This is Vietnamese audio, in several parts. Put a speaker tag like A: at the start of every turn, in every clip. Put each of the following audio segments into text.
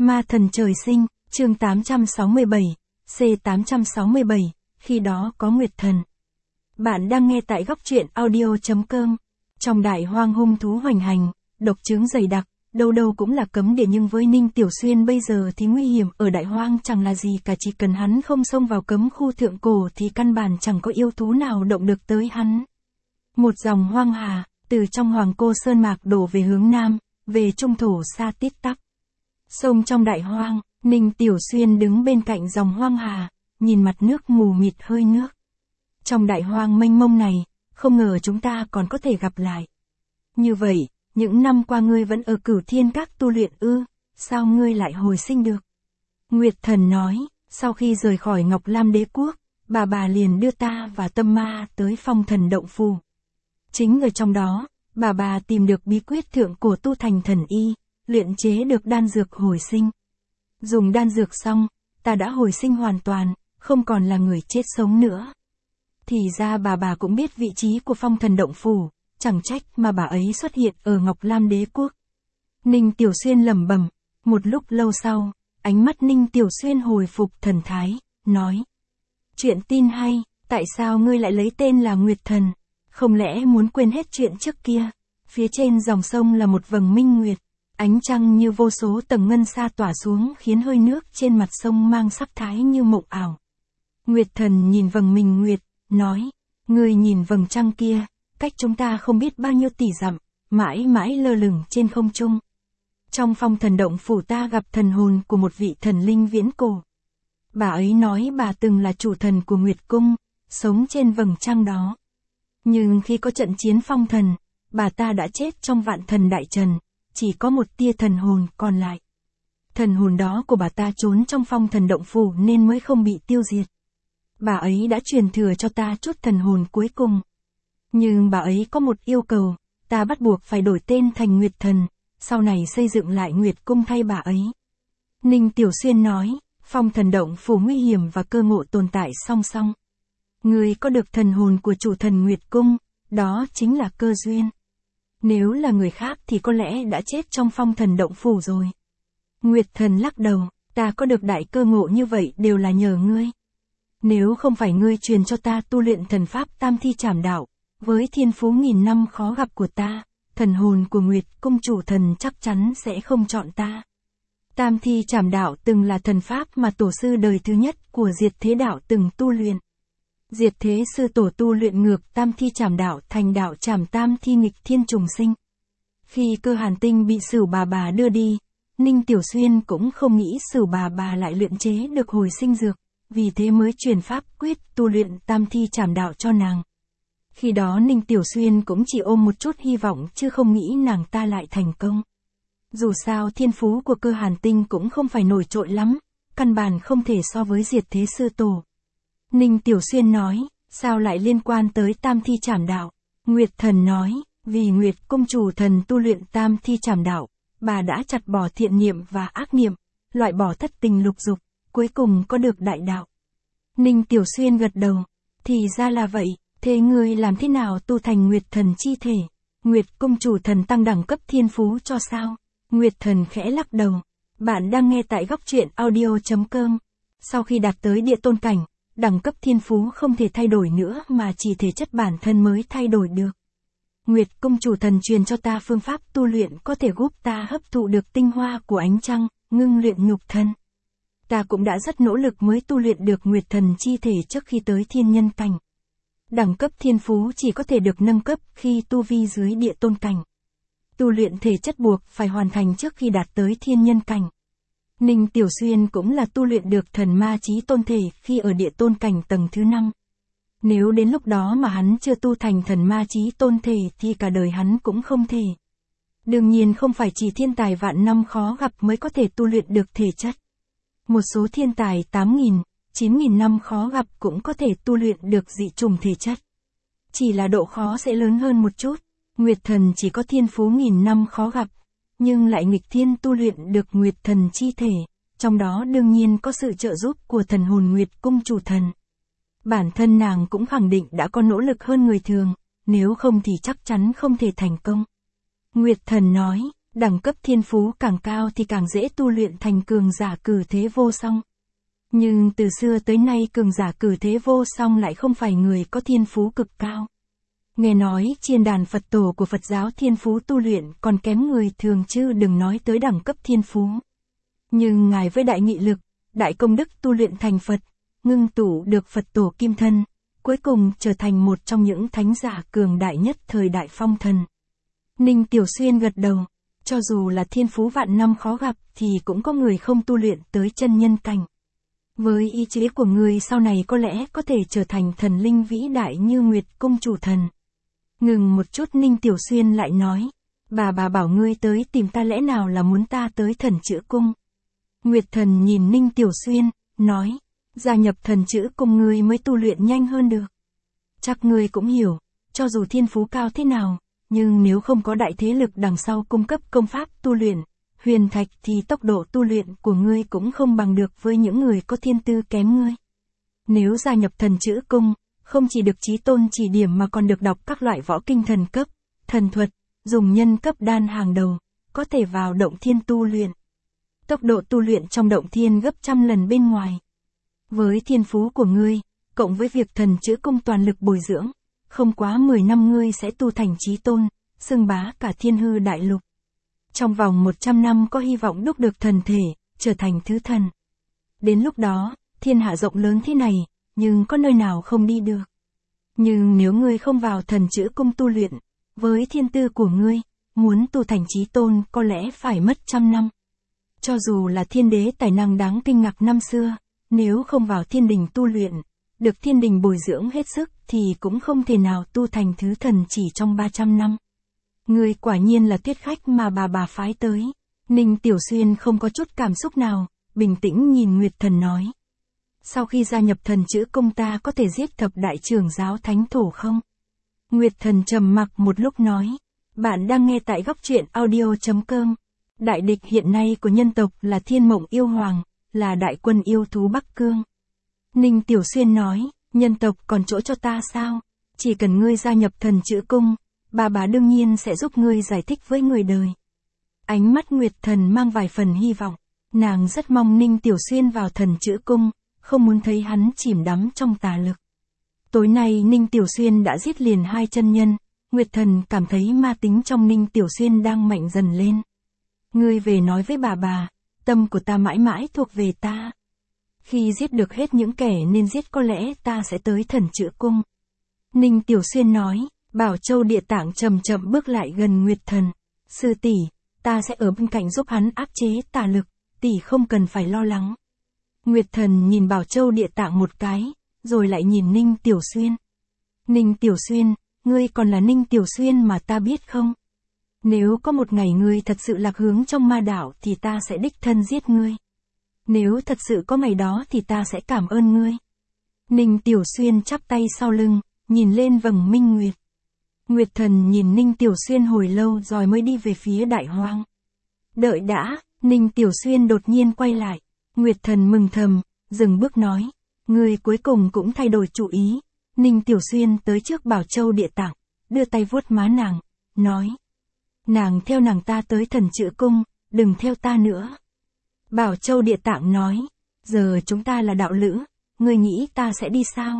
A: Ma thần trời sinh, chương 867, C867, khi đó có Nguyệt thần. Bạn đang nghe tại góc truyện audio.com. Trong đại hoang hung thú hoành hành, độc chứng dày đặc, đâu đâu cũng là cấm địa, nhưng với Ninh Tiểu Xuyên bây giờ thì nguy hiểm ở đại hoang chẳng là gì cả, chỉ cần hắn không xông vào cấm khu thượng cổ thì căn bản chẳng có yêu thú nào động được tới hắn. Một dòng hoang hà, từ trong Hoàng Cô Sơn Mạc đổ về hướng nam, về trung thổ xa tít tắp. Sông trong đại hoang, Ninh Tiểu Xuyên đứng bên cạnh dòng hoang hà, nhìn mặt nước mù mịt hơi nước. Trong đại hoang mênh mông này, không ngờ chúng ta còn có thể gặp lại. Như vậy, những năm qua ngươi vẫn ở Cửu Thiên Các tu luyện ư, sao ngươi lại hồi sinh được? Nguyệt thần nói, sau khi rời khỏi Ngọc Lam Đế Quốc, bà liền đưa ta và Tâm Ma tới Phong Thần Động Phủ. Chính ở trong đó, bà tìm được bí quyết thượng cổ tu thành thần y, luyện chế được đan dược hồi sinh. Dùng đan dược xong, ta đã hồi sinh hoàn toàn, không còn là người chết sống nữa. Thì ra bà cũng biết vị trí của Phong Thần Động Phủ, chẳng trách mà bà ấy xuất hiện ở Ngọc Lam Đế Quốc. Ninh Tiểu Xuyên lẩm bẩm, một lúc lâu sau, ánh mắt Ninh Tiểu Xuyên hồi phục thần thái, nói. Chuyện tin hay, tại sao ngươi lại lấy tên là Nguyệt Thần? Không lẽ muốn quên hết chuyện trước kia? Phía trên dòng sông là một vầng minh nguyệt, ánh trăng như vô số tầng ngân sa tỏa xuống khiến hơi nước trên mặt sông mang sắc thái như mộng ảo. Nguyệt Thần nhìn vầng minh nguyệt, nói, ngươi nhìn vầng trăng kia, cách chúng ta không biết bao nhiêu tỷ dặm, mãi mãi lơ lửng trên không trung. Trong Phong Thần Động Phủ ta gặp thần hồn của một vị thần linh viễn cổ. Bà ấy nói bà từng là chủ thần của Nguyệt Cung, sống trên vầng trăng đó. Nhưng khi có trận chiến phong thần, bà ta đã chết trong vạn thần đại trần, chỉ có một tia thần hồn còn lại. Thần hồn đó của bà ta trốn trong Phong Thần Động Phủ nên mới không bị tiêu diệt. Bà ấy đã truyền thừa cho ta chút thần hồn cuối cùng. Nhưng bà ấy có một yêu cầu, ta bắt buộc phải đổi tên thành Nguyệt Thần, sau này xây dựng lại Nguyệt Cung thay bà ấy. Ninh Tiểu Xuyên nói, Phong Thần Động Phủ nguy hiểm và cơ ngộ tồn tại song song. Ngươi có được thần hồn của chủ thần Nguyệt Cung, đó chính là cơ duyên. Nếu là người khác thì có lẽ đã chết trong Phong Thần Động Phủ rồi. Nguyệt Thần lắc đầu, ta có được đại cơ ngộ như vậy đều là nhờ ngươi. Nếu không phải ngươi truyền cho ta tu luyện thần pháp Tam Thi Trảm Đạo, với thiên phú nghìn năm khó gặp của ta, thần hồn của Nguyệt Cung chủ thần chắc chắn sẽ không chọn ta. Tam Thi Trảm Đạo từng là thần pháp mà tổ sư đời thứ nhất của Diệt Thế Đạo từng tu luyện. Diệt Thế sư tổ tu luyện ngược Tam Thi Trảm Đạo thành đạo Trảm Tam Thi nghịch thiên trùng sinh. Khi Cơ Hàn Tinh bị Sửu bà đưa đi, Ninh Tiểu Xuyên cũng không nghĩ Sửu bà lại luyện chế được hồi sinh dược, vì thế mới truyền pháp quyết tu luyện Tam Thi Trảm Đạo cho nàng. Khi đó Ninh Tiểu Xuyên cũng chỉ ôm một chút hy vọng chứ không nghĩ nàng ta lại thành công. Dù sao thiên phú của Cơ Hàn Tinh cũng không phải nổi trội lắm, căn bản không thể so với Diệt Thế sư tổ. Ninh Tiểu Xuyên nói, sao lại liên quan tới Tam Thi Trảm Đạo? Nguyệt Thần nói, vì Nguyệt Cung chủ thần tu luyện Tam Thi Trảm Đạo, bà đã chặt bỏ thiện niệm và ác niệm, loại bỏ thất tình lục dục, cuối cùng có được đại đạo. Ninh Tiểu Xuyên gật đầu, thì ra là vậy, thế ngươi làm thế nào tu thành Nguyệt Thần chi thể? Nguyệt Cung chủ thần tăng đẳng cấp thiên phú cho sao? Nguyệt Thần khẽ lắc đầu, bạn đang nghe tại góc truyện audio.com. Sau khi đạt tới địa tôn cảnh, đẳng cấp thiên phú không thể thay đổi nữa mà chỉ thể chất bản thân mới thay đổi được. Nguyệt Cung chủ thần truyền cho ta phương pháp tu luyện có thể giúp ta hấp thụ được tinh hoa của ánh trăng, ngưng luyện nhục thân. Ta cũng đã rất nỗ lực mới tu luyện được Nguyệt Thần chi thể trước khi tới thiên nhân cảnh. Đẳng cấp thiên phú chỉ có thể được nâng cấp khi tu vi dưới địa tôn cảnh. Tu luyện thể chất buộc phải hoàn thành trước khi đạt tới thiên nhân cảnh. Ninh Tiểu Xuyên cũng là tu luyện được thần ma chí tôn thể khi ở địa tôn cảnh tầng thứ 5. Nếu đến lúc đó mà hắn chưa tu thành thần ma chí tôn thể thì cả đời hắn cũng không thể. Đương nhiên không phải chỉ thiên tài vạn năm khó gặp mới có thể tu luyện được thể chất. Một số thiên tài 8.000, 9.000 năm khó gặp cũng có thể tu luyện được dị trùng thể chất. Chỉ là độ khó sẽ lớn hơn một chút. Nguyệt Thần chỉ có thiên phú nghìn năm khó gặp, nhưng lại nghịch thiên tu luyện được Nguyệt Thần chi thể, trong đó đương nhiên có sự trợ giúp của thần hồn Nguyệt Cung chủ thần. Bản thân nàng cũng khẳng định đã có nỗ lực hơn người thường, nếu không thì chắc chắn không thể thành công. Nguyệt Thần nói, Đẳng cấp thiên phú càng cao thì càng dễ tu luyện thành cường giả cử thế vô song. Nhưng từ xưa tới nay cường giả cử thế vô song lại không phải người có thiên phú cực cao. Nghe nói chiên đàn Phật tổ của Phật giáo thiên phú tu luyện còn kém người thường chứ đừng nói tới đẳng cấp thiên phú. Nhưng Ngài với đại nghị lực, đại công đức tu luyện thành Phật, ngưng tụ được Phật tổ kim thân, cuối cùng trở thành một trong những thánh giả cường đại nhất thời đại phong thần. Ninh Tiểu Xuyên gật đầu, cho dù là thiên phú vạn năm khó gặp thì cũng có người không tu luyện tới chân nhân cảnh. Với ý chí của người sau này có lẽ có thể trở thành thần linh vĩ đại như Nguyệt Cung chủ thần. Ngừng một chút Ninh Tiểu Xuyên lại nói, bà bảo ngươi tới tìm ta lẽ nào là muốn ta tới thần chữ cung. Nguyệt thần nhìn Ninh Tiểu Xuyên, nói, gia nhập thần chữ cung ngươi mới tu luyện nhanh hơn được. Chắc ngươi cũng hiểu, cho dù thiên phú cao thế nào, nhưng nếu không có đại thế lực đằng sau cung cấp công pháp tu luyện, huyền thạch thì tốc độ tu luyện của ngươi cũng không bằng được với những người có thiên tư kém ngươi. Nếu gia nhập thần chữ cung, không chỉ được chí tôn chỉ điểm mà còn được đọc các loại võ kinh thần cấp, thần thuật, dùng nhân cấp đan hàng đầu, có thể vào động thiên tu luyện. Tốc độ tu luyện trong động thiên gấp trăm lần bên ngoài. Với thiên phú của ngươi, cộng với việc thần chữ cung toàn lực bồi dưỡng, không quá 10 năm ngươi sẽ tu thành chí tôn, xưng bá cả thiên hư đại lục. Trong vòng 100 năm có hy vọng đúc được thần thể, trở thành thứ thần. Đến lúc đó, thiên hạ rộng lớn thế này, nhưng có nơi nào không đi được. Nhưng nếu ngươi không vào thần chữ cung tu luyện, với thiên tư của ngươi, muốn tu thành chí tôn có lẽ phải mất trăm năm. Cho dù là thiên đế tài năng đáng kinh ngạc năm xưa, nếu không vào thiên đình tu luyện, được thiên đình bồi dưỡng hết sức thì cũng không thể nào tu thành thứ thần chỉ trong 300 năm. Ngươi quả nhiên là tuyết khách mà bà phái tới. Ninh Tiểu Xuyên không có chút cảm xúc nào, bình tĩnh nhìn Nguyệt thần nói. Sau khi gia nhập thần chữ cung ta có thể giết thập đại trưởng giáo thánh thổ không? Nguyệt thần trầm mặc một lúc nói. Bạn đang nghe tại góc truyện audio.com. Đại địch hiện nay của nhân tộc là Thiên Mộng Yêu Hoàng, là đại quân yêu thú Bắc Cương. Ninh Tiểu Xuyên nói, nhân tộc còn chỗ cho ta sao? Chỉ cần ngươi gia nhập thần chữ cung, bà đương nhiên sẽ giúp ngươi giải thích với người đời. Ánh mắt Nguyệt thần mang vài phần hy vọng, nàng rất mong Ninh Tiểu Xuyên vào thần chữ cung, không muốn thấy hắn chìm đắm trong tà lực. Tối nay Ninh Tiểu Xuyên đã giết liền 2 chân nhân, Nguyệt thần cảm thấy ma tính trong Ninh Tiểu Xuyên đang mạnh dần lên. Ngươi về nói với bà, tâm của ta mãi mãi thuộc về ta. Khi giết được hết những kẻ nên giết có lẽ ta sẽ tới thần chữ cung. Ninh Tiểu Xuyên nói, Bảo Châu Địa Tạng chậm chậm bước lại gần Nguyệt thần. Sư tỷ, ta sẽ ở bên cạnh giúp hắn áp chế tà lực, tỷ không cần phải lo lắng. Nguyệt thần nhìn Bảo Châu Địa Tạng một cái, rồi lại nhìn Ninh Tiểu Xuyên. Ninh Tiểu Xuyên, ngươi còn là Ninh Tiểu Xuyên mà ta biết không? Nếu có một ngày ngươi thật sự lạc hướng trong ma đảo thì ta sẽ đích thân giết ngươi. Nếu thật sự có ngày đó thì ta sẽ cảm ơn ngươi. Ninh Tiểu Xuyên chắp tay sau lưng, nhìn lên vầng minh nguyệt. Nguyệt thần nhìn Ninh Tiểu Xuyên hồi lâu rồi mới đi về phía đại hoang. Đợi đã, Ninh Tiểu Xuyên đột nhiên quay lại. Nguyệt thần mừng thầm, dừng bước nói. Ngươi cuối cùng cũng thay đổi chủ ý. Ninh Tiểu Xuyên tới trước Bảo Châu Địa Tạng, đưa tay vuốt má nàng, nói. Nàng theo nàng ta tới thần chữ cung, đừng theo ta nữa. Bảo Châu Địa Tạng nói, giờ chúng ta là đạo lữ, ngươi nghĩ ta sẽ đi sao?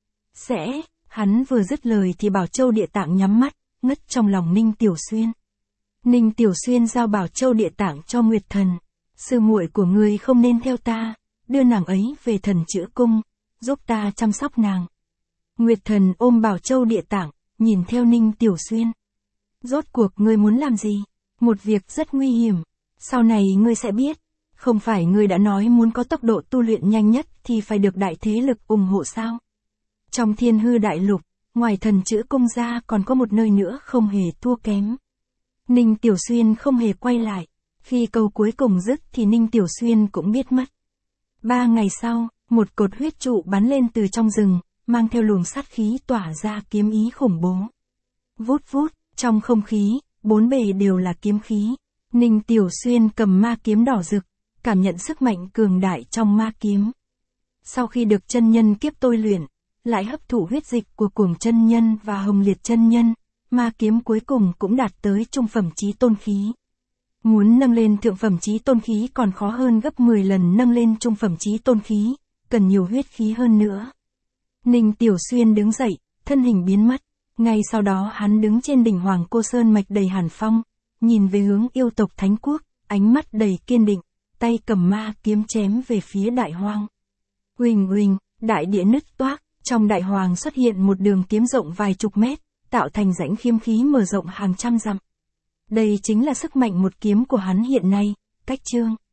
A: Sẽ, hắn vừa dứt lời thì Bảo Châu Địa Tạng nhắm mắt, ngất trong lòng Ninh Tiểu Xuyên. Ninh Tiểu Xuyên giao Bảo Châu Địa Tạng cho Nguyệt thần. Sư muội của ngươi không nên theo ta, đưa nàng ấy về thần chữ cung, giúp ta chăm sóc nàng. Nguyệt thần ôm Bảo Châu Địa Tạng, nhìn theo Ninh Tiểu Xuyên. Rốt cuộc ngươi muốn làm gì? Một việc rất nguy hiểm. Sau này ngươi sẽ biết. Không phải ngươi đã nói muốn có tốc độ tu luyện nhanh nhất thì phải được đại thế lực ủng hộ sao? Trong thiên hư đại lục, ngoài thần chữ cung ra còn có một nơi nữa không hề thua kém. Ninh Tiểu Xuyên không hề quay lại. Khi câu cuối cùng dứt thì Ninh Tiểu Xuyên cũng biết mất. 3 ngày sau, một cột huyết trụ bắn lên từ trong rừng, mang theo luồng sát khí tỏa ra kiếm ý khủng bố. Vút vút, trong không khí, 4 bề đều là kiếm khí. Ninh Tiểu Xuyên cầm ma kiếm đỏ rực, cảm nhận sức mạnh cường đại trong ma kiếm. Sau khi được chân nhân kiếp tôi luyện, lại hấp thụ huyết dịch của Cuồng chân nhân và Hồng Liệt chân nhân, ma kiếm cuối cùng cũng đạt tới trung phẩm chí tôn khí. Muốn nâng lên thượng phẩm chí tôn khí còn khó hơn gấp 10 lần nâng lên trung phẩm chí tôn khí, cần nhiều huyết khí hơn nữa. Ninh Tiểu Xuyên đứng dậy, thân hình biến mất. Ngay sau đó hắn đứng trên đỉnh Hoàng Cô Sơn mạch đầy hàn phong, nhìn về hướng yêu tộc Thánh Quốc, ánh mắt đầy kiên định, tay cầm ma kiếm chém về phía đại hoang. Huỳnh huỳnh, đại địa nứt toác, trong đại hoàng xuất hiện một đường kiếm rộng vài chục mét, tạo thành rãnh khiêm khí mở rộng hàng trăm dặm. Đây chính là sức mạnh một kiếm của hắn hiện nay, Cách Chương.